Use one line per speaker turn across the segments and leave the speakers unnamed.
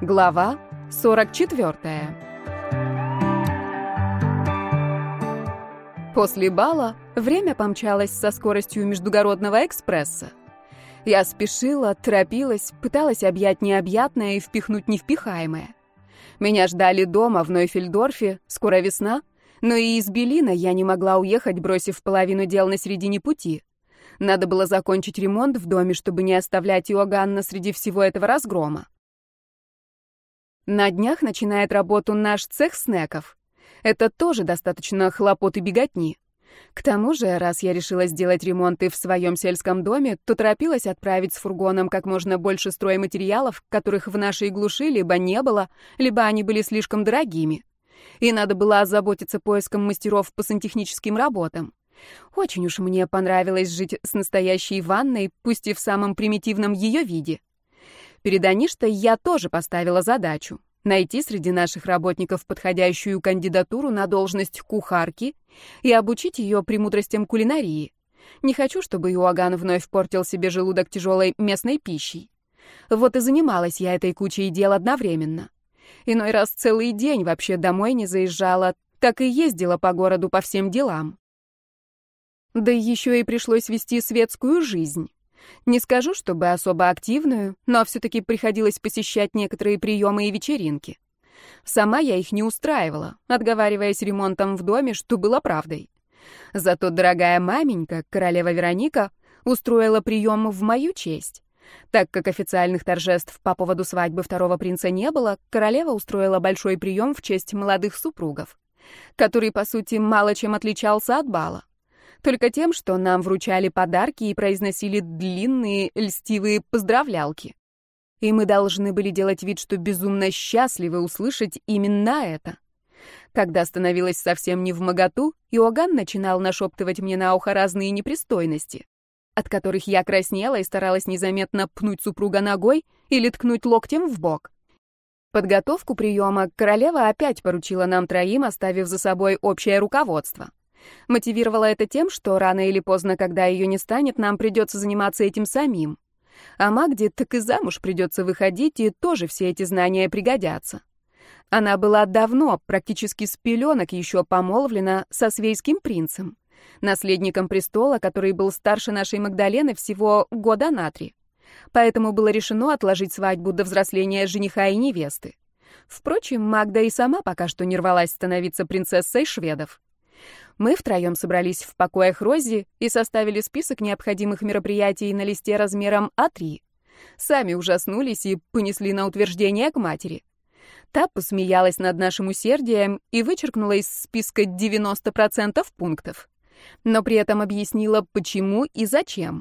Глава 44. После бала время помчалось со скоростью междугородного экспресса. Я спешила, торопилась, пыталась объять необъятное и впихнуть невпихаемое. Меня ждали дома в Нойфельдорфе, скоро весна, но и из Беллина я не могла уехать, бросив половину дел на середине пути. Надо было закончить ремонт в доме, чтобы не оставлять Иоганна среди всего этого разгрома. На днях начинает работу наш цех снеков. Это тоже достаточно хлопот и беготни. К тому же, раз я решила сделать ремонты в своем сельском доме, то торопилась отправить с фургоном как можно больше стройматериалов, которых в нашей глуши либо не было, либо они были слишком дорогими. И надо было озаботиться поиском мастеров по сантехническим работам. Очень уж мне понравилось жить с настоящей ванной, пусть и в самом примитивном ее виде. Перед Аништой я тоже поставила задачу — найти среди наших работников подходящую кандидатуру на должность кухарки и обучить ее премудростям кулинарии. Не хочу, чтобы Иоганн вновь портил себе желудок тяжелой местной пищей. Вот и занималась я этой кучей дел одновременно. Иной раз целый день вообще домой не заезжала, так и ездила по городу по всем делам. Да еще и пришлось вести светскую жизнь. Не скажу, чтобы особо активную, но все-таки приходилось посещать некоторые приемы и вечеринки. Сама я их не устраивала, отговариваясь ремонтом в доме, что было правдой. Зато дорогая маменька, королева Вероника, устроила прием в мою честь. Так как официальных торжеств по поводу свадьбы второго принца не было, королева устроила большой прием в честь молодых супругов, который, по сути, мало чем отличался от бала. Только тем, что нам вручали подарки и произносили длинные, льстивые поздравлялки. И мы должны были делать вид, что безумно счастливы услышать именно это. Когда становилось совсем невмоготу, Иоганн начинал нашептывать мне на ухо разные непристойности, от которых я краснела и старалась незаметно пнуть супруга ногой или ткнуть локтем в бок. Подготовку приема королева опять поручила нам троим, оставив за собой общее руководство. Мотивировала это тем, что рано или поздно, когда ее не станет, нам придется заниматься этим самим. А Магде так и замуж придется выходить, и тоже все эти знания пригодятся. Она была давно, практически с пеленок, еще помолвлена со свейским принцем, наследником престола, который был старше нашей Магдалены всего года на 3. Поэтому было решено отложить свадьбу до взросления жениха и невесты. Впрочем, Магда и сама пока что не рвалась становиться принцессой шведов. Мы втроем собрались в покоях Рози и составили список необходимых мероприятий на листе размером А3. Сами ужаснулись и понесли на утверждение к матери. Та посмеялась над нашим усердием и вычеркнула из списка 90% пунктов, но при этом объяснила, почему и зачем.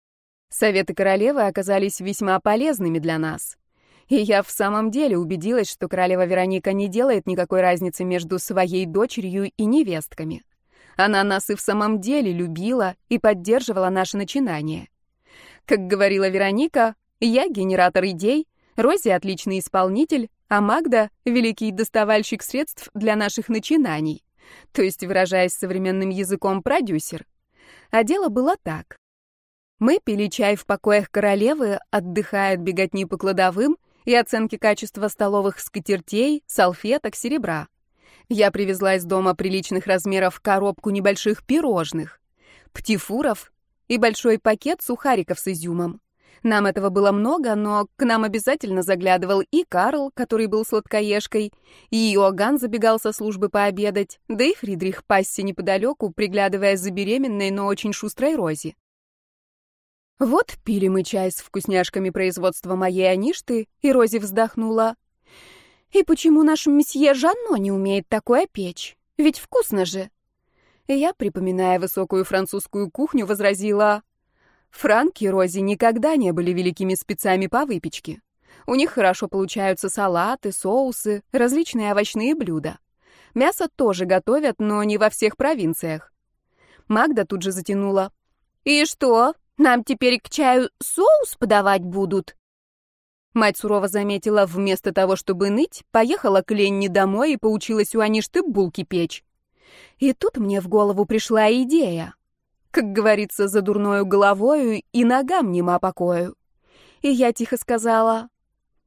Советы королевы оказались весьма полезными для нас. И я в самом деле убедилась, что королева Вероника не делает никакой разницы между своей дочерью и невестками. Она нас и в самом деле любила и поддерживала наши начинания. Как говорила Вероника, я генератор идей, Рози отличный исполнитель, а Магда — великий доставальщик средств для наших начинаний, то есть, выражаясь современным языком, продюсер. А дело было так. Мы пили чай в покоях королевы, отдыхая от беготни по кладовым и оценки качества столовых скатертей, салфеток, серебра. Я привезла из дома приличных размеров коробку небольших пирожных, птифуров и большой пакет сухариков с изюмом. Нам этого было много, но к нам обязательно заглядывал и Карл, который был сладкоежкой, и Иоганн забегал со службы пообедать, да и Фридрих пасся неподалеку, приглядывая за беременной, но очень шустрой Рози. Вот пили мы чай с вкусняшками производства моей Аништы, и Рози вздохнула. «И почему наш месье Жанно не умеет такое печь? Ведь вкусно же!» И я, припоминая высокую французскую кухню, возразила: «Франк и Рози никогда не были великими спецами по выпечке. У них хорошо получаются салаты, соусы, различные овощные блюда. Мясо тоже готовят, но не во всех провинциях». Магда тут же затянула: «И что, нам теперь к чаю соус подавать будут?» Мать сурово заметила: вместо того, чтобы ныть, поехала к Ленне домой и поучилась у Аништы булки печь. И тут мне в голову пришла идея. Как говорится, за дурною головою и ногам нема покою. И я тихо сказала: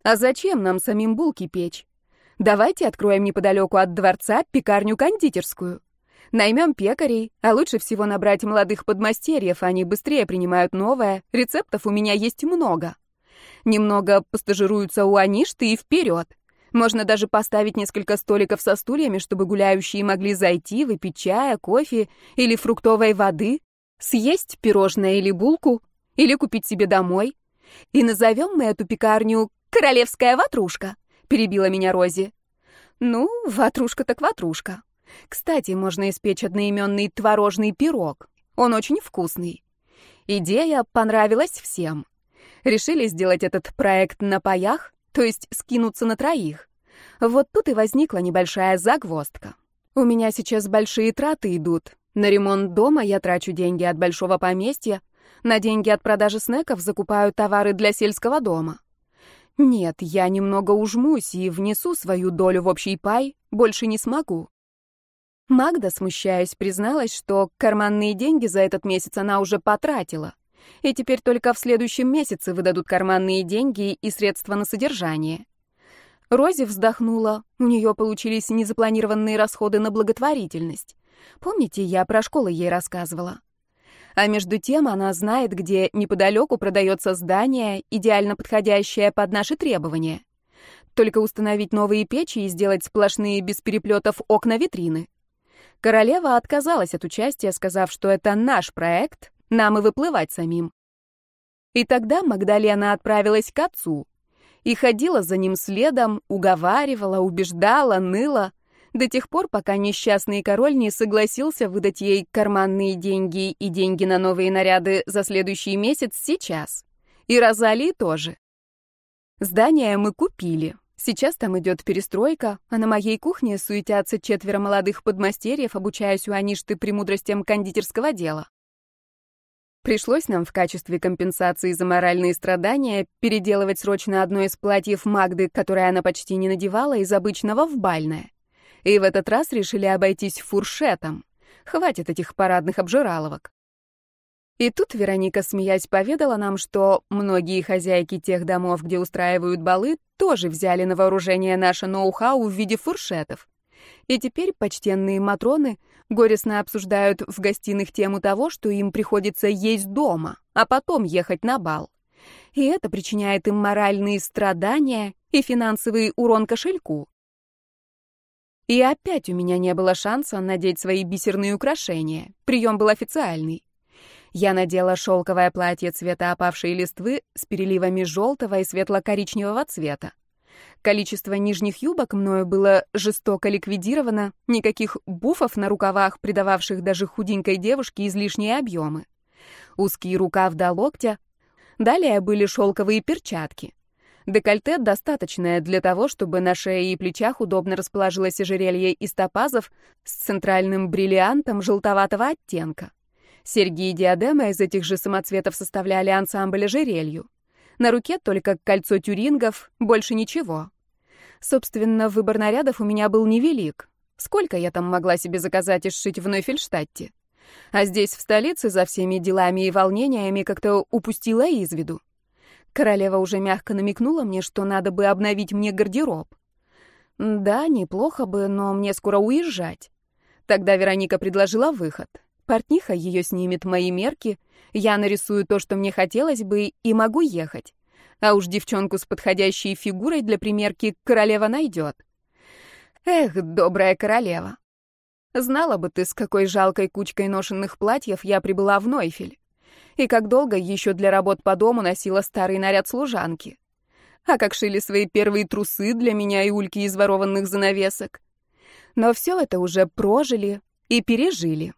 А зачем нам самим булки печь? Давайте откроем неподалеку от дворца пекарню-кондитерскую. Наймем пекарей, а лучше всего набрать молодых подмастерьев, они быстрее принимают новое, рецептов у меня есть много. Немного постажируются у Аништы и вперед. Можно даже поставить несколько столиков со стульями, чтобы гуляющие могли зайти, выпить чая, кофе или фруктовой воды, съесть пирожное или булку, или купить себе домой. И назовем мы эту пекарню «Королевская ватрушка», — перебила меня Рози. Ну, ватрушка так ватрушка. Кстати, можно испечь одноименный творожный пирог. Он очень вкусный. Идея понравилась всем. Решили сделать этот проект на паях, то есть скинуться на троих. Вот тут и возникла небольшая загвоздка. У меня сейчас большие траты идут. На ремонт дома я трачу деньги от большого поместья, на деньги от продажи снеков закупаю товары для сельского дома. Нет, я немного ужмусь и внесу свою долю в общий пай, больше не смогу. Магда, смущаясь, призналась, что карманные деньги за этот месяц она уже потратила, и теперь только в следующем месяце выдадут карманные деньги и средства на содержание. Рози вздохнула, у нее получились незапланированные расходы на благотворительность. Помните, я про школы ей рассказывала? А между тем она знает, где неподалеку продается здание, идеально подходящее под наши требования. Только установить новые печи и сделать сплошные без переплетов окна-витрины. Королева отказалась от участия, сказав, что это наш проект, нам и выплывать самим. И тогда Магдалена отправилась к отцу и ходила за ним следом, уговаривала, убеждала, ныла, до тех пор, пока несчастный король не согласился выдать ей карманные деньги и деньги на новые наряды за следующий месяц сейчас. И Розалии тоже. Здание мы купили. Сейчас там идет перестройка, а на моей кухне суетятся 4 молодых подмастерьев, обучаясь у Аништы премудростям кондитерского дела. Пришлось нам в качестве компенсации за моральные страдания переделывать срочно одно из платьев Магды, которое она почти не надевала, из обычного в бальное. И в этот раз решили обойтись фуршетом. Хватит этих парадных обжираловок. И тут Вероника, смеясь, поведала нам, что многие хозяйки тех домов, где устраивают балы, тоже взяли на вооружение наше ноу-хау в виде фуршетов. И теперь почтенные матроны горестно обсуждают в гостиных тему того, что им приходится есть дома, а потом ехать на бал. И это причиняет им моральные страдания и финансовый урон кошельку. И опять у меня не было шанса надеть свои бисерные украшения. Прием был официальный. Я надела шелковое платье цвета опавшей листвы с переливами желтого и светло-коричневого цвета. Количество нижних юбок мною было жестоко ликвидировано, никаких буфов на рукавах, придававших даже худенькой девушке излишние объемы. Узкий рукав до локтя. Далее были шелковые перчатки. Декольте достаточное для того, чтобы на шее и плечах удобно расположилось ожерелье из топазов с центральным бриллиантом желтоватого оттенка. Серьги и диадема из этих же самоцветов составляли ансамбль ожерелью. На руке только кольцо тюрингов, больше ничего. Собственно, выбор нарядов у меня был невелик. Сколько я там могла себе заказать и сшить в Нойфельштадте? А здесь, в столице, за всеми делами и волнениями как-то упустила из виду. Королева уже мягко намекнула мне, что надо бы обновить мне гардероб. Да, неплохо бы, но мне скоро уезжать. Тогда Вероника предложила выход. Портниха ее снимет мои мерки, я нарисую то, что мне хотелось бы, и могу ехать. А уж девчонку с подходящей фигурой для примерки королева найдет. Эх, добрая королева. Знала бы ты, с какой жалкой кучкой ношенных платьев я прибыла в Нойфель. И как долго еще для работ по дому носила старый наряд служанки. А как шили свои первые трусы для меня и Ульки из ворованных занавесок. Но все это уже прожили и пережили.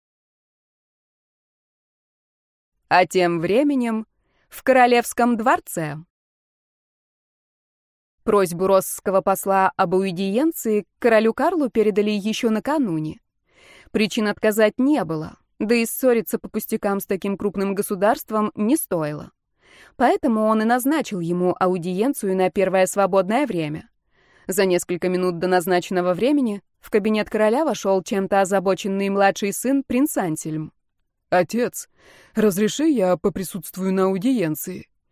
А тем временем в королевском дворце. Просьбу росского посла об аудиенции королю Карлу передали еще накануне. Причин отказать не было, да и ссориться по пустякам с таким крупным государством не стоило. Поэтому он и назначил ему аудиенцию на первое свободное время. За несколько минут до назначенного времени в кабинет короля вошел чем-то озабоченный младший сын принц Ансельм.
«Отец, разреши я поприсутствую на аудиенции?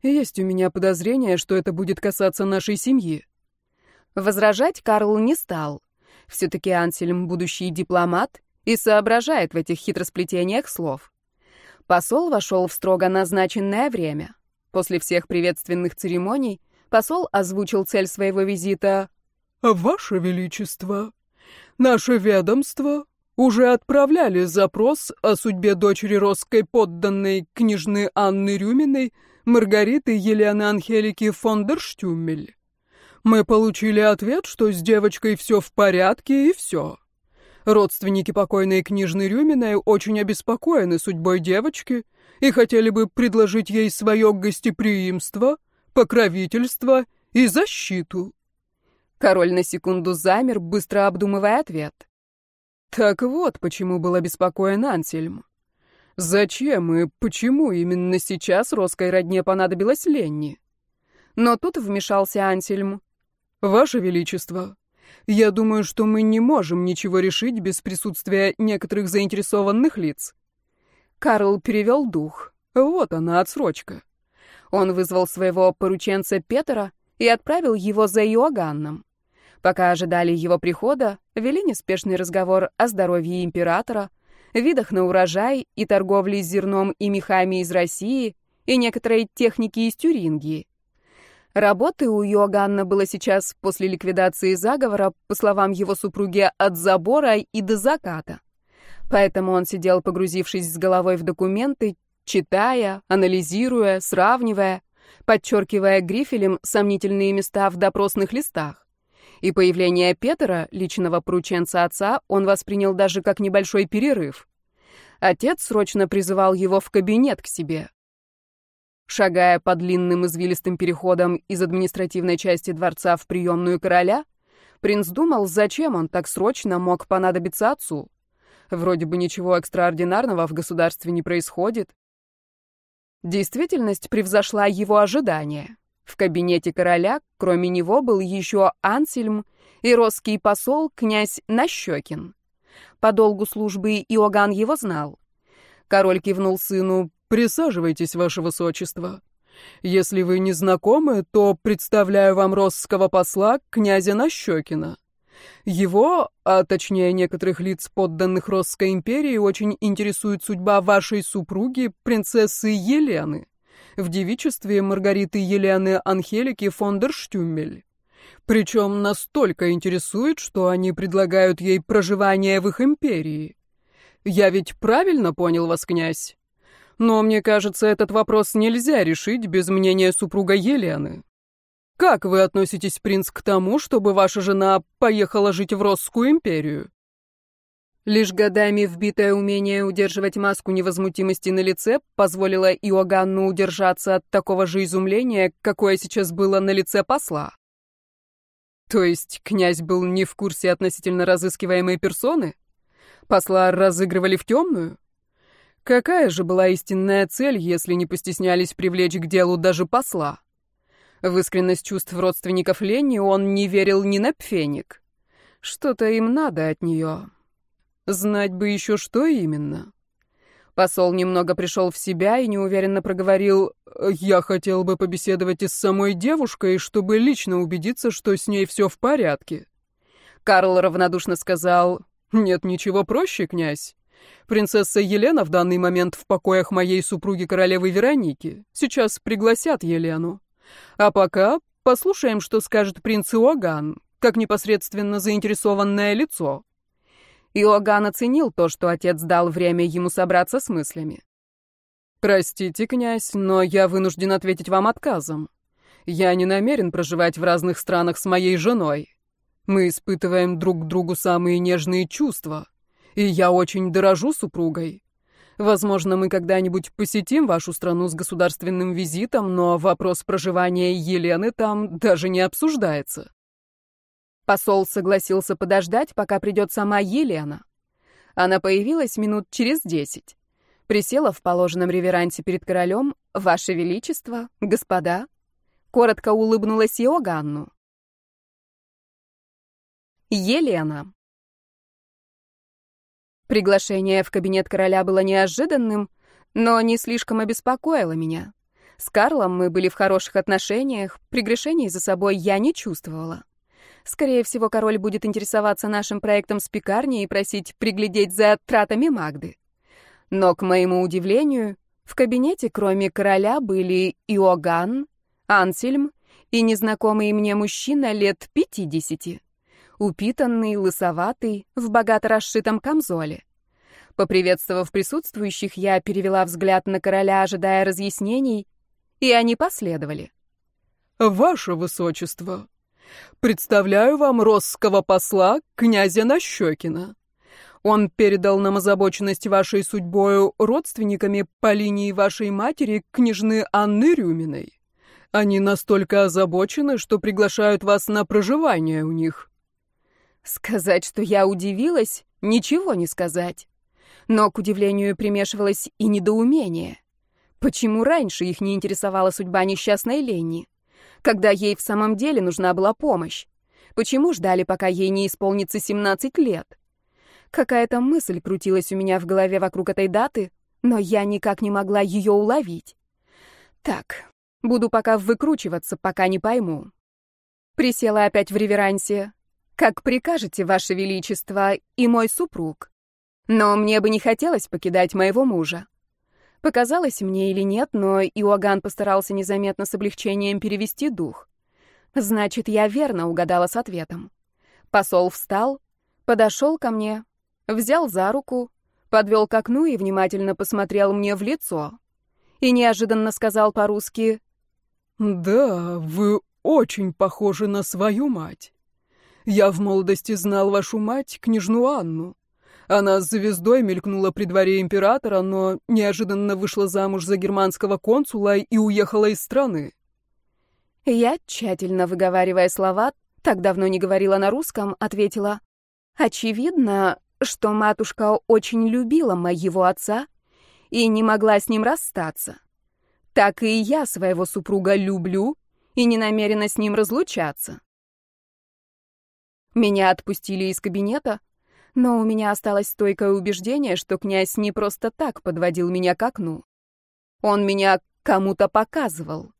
Есть у меня подозрение, что это будет касаться нашей семьи».
Возражать Карл не стал. Все-таки Ансельм будущий дипломат и соображает в этих хитросплетениях слов. Посол вошел в строго назначенное время. После всех приветственных церемоний посол озвучил цель своего визита.
«Ваше Величество, наше ведомство уже отправляли запрос о судьбе дочери росской подданной княжны Анны Рюминой Маргариты Елены Анхелики фон дер Штюмель. Мы получили ответ, что с девочкой все в порядке и все. Родственники покойной княжны Рюминой очень обеспокоены судьбой девочки и хотели бы предложить ей свое гостеприимство, покровительство и защиту».
Король на секунду замер, быстро обдумывая ответ.
Так вот, почему был обеспокоен Ансельм. Зачем и почему именно сейчас росской родне понадобилась Ленни?
Но тут вмешался Ансельм.
«Ваше Величество, я думаю, что мы не можем ничего решить без присутствия некоторых заинтересованных лиц».
Карл перевел дух.
Вот она, отсрочка.
Он вызвал своего порученца Петера и отправил его за Иоганном. Пока ожидали его прихода, вели неспешный разговор о здоровье императора, видах на урожай и торговле с зерном и мехами из России и некоторой техники из Тюрингии. Работы у Иоганна было сейчас после ликвидации заговора, по словам его супруги, от забора и до заката. Поэтому он сидел, погрузившись с головой в документы, читая, анализируя, сравнивая, подчеркивая грифелем сомнительные места в допросных листах. И появление Петера, личного порученца отца, он воспринял даже как небольшой перерыв. Отец срочно призывал его в кабинет к себе. Шагая по длинным извилистым переходам из административной части дворца в приемную короля, принц думал, зачем он так срочно мог понадобиться отцу. Вроде бы ничего экстраординарного в государстве не происходит. Действительность превзошла его ожидания. В кабинете короля, кроме него, был еще Ансельм и росский посол князь Нащекин. По долгу службы Иоганн его знал. Король кивнул сыну.
«Присаживайтесь, ваше высочество. Если вы не знакомы, то представляю вам росского посла князя Нащекина. Его, а точнее некоторых лиц, подданных Росской империи, очень интересует судьба вашей супруги, принцессы Елены, в девичестве Маргариты Елены Анхелики фон дер Штюмель. Причем настолько интересует, что они предлагают ей проживание в их империи. Я ведь правильно понял вас, князь? Но мне кажется, этот вопрос нельзя решить без мнения супруга Елены. Как вы относитесь, принц, к тому, чтобы ваша жена поехала жить в Росскую империю?»
Лишь годами вбитое умение удерживать маску невозмутимости на лице позволило Иоганну удержаться от такого же изумления, какое сейчас было на лице посла. То есть князь был не в курсе относительно разыскиваемой персоны? Посла разыгрывали в темную? Какая же была истинная цель, если не постеснялись привлечь к делу даже посла? В искренность чувств родственников Ленни он не верил ни на пфеник. Что-то им надо от нее. Знать бы еще, что именно. Посол немного пришел в себя и неуверенно проговорил: «Я хотел бы побеседовать и с самой девушкой, чтобы лично убедиться, что с ней все в порядке». Карл равнодушно сказал: «Нет ничего проще, князь. Принцесса Елена в данный момент в покоях моей супруги королевы Вероники. Сейчас пригласят Елену. А пока послушаем, что скажет принц Иоганн, как непосредственно заинтересованное лицо». Иоганн оценил то, что отец дал время ему собраться с мыслями. «Простите, князь, но я вынужден ответить вам отказом. Я не намерен проживать в разных странах с моей женой. Мы испытываем друг к другу самые нежные чувства, и я очень дорожу супругой. Возможно, мы когда-нибудь посетим вашу страну с государственным визитом, но вопрос проживания Елены там даже не обсуждается». Посол согласился подождать, пока придет сама Елена. Она появилась минут через 10. Присела в положенном реверансе перед королем. «Ваше Величество, господа». Коротко улыбнулась Иоганну. Елена. Приглашение в кабинет короля было неожиданным, но не слишком обеспокоило меня. С Карлом мы были в хороших отношениях, прегрешений за собой я не чувствовала. Скорее всего, король будет интересоваться нашим проектом с пекарней и просить приглядеть за тратами Магды. Но, к моему удивлению, в кабинете кроме короля были Иоганн, Ансельм и незнакомый мне мужчина лет 50, упитанный, лысоватый, в богато расшитом камзоле. Поприветствовав присутствующих, я перевела взгляд на короля, ожидая разъяснений, и они последовали.
«Ваше высочество, представляю вам росского посла, князя Нащекина. Он передал нам озабоченность вашей судьбою родственниками по линии вашей матери, княжны Анны Рюминой. Они настолько озабочены, что приглашают вас на проживание у них».
Сказать, что я удивилась, ничего не сказать. Но к удивлению примешивалось и недоумение. Почему раньше их не интересовала судьба несчастной Ленни, когда ей в самом деле нужна была помощь? Почему ждали, пока ей не исполнится 17 лет? Какая-то мысль крутилась у меня в голове вокруг этой даты, но я никак не могла ее уловить. Так, буду пока выкручиваться, пока не пойму. Присела опять в реверансе. «Как прикажете, Ваше Величество, и мой супруг. Но мне бы не хотелось покидать моего мужа». Показалось мне или нет, но Иоганн постарался незаметно с облегчением перевести дух. Значит, я верно угадала с ответом. Посол встал, подошел ко мне, взял за руку, подвел к окну и внимательно посмотрел мне в лицо. И неожиданно сказал по-русски:
«Да, вы очень похожи на свою мать. Я в молодости знал вашу мать, княжну Анну. Она с звездой мелькнула при дворе императора, но неожиданно вышла замуж за германского консула и уехала из страны».
Я, тщательно выговаривая слова, так давно не говорила на русском, ответила: «Очевидно, что матушка очень любила моего отца и не могла с ним расстаться. Так и я своего супруга люблю и не намерена с ним разлучаться». Меня отпустили из кабинета, но у меня осталось стойкое убеждение, что князь не просто так подводил меня к окну. Он меня кому-то показывал.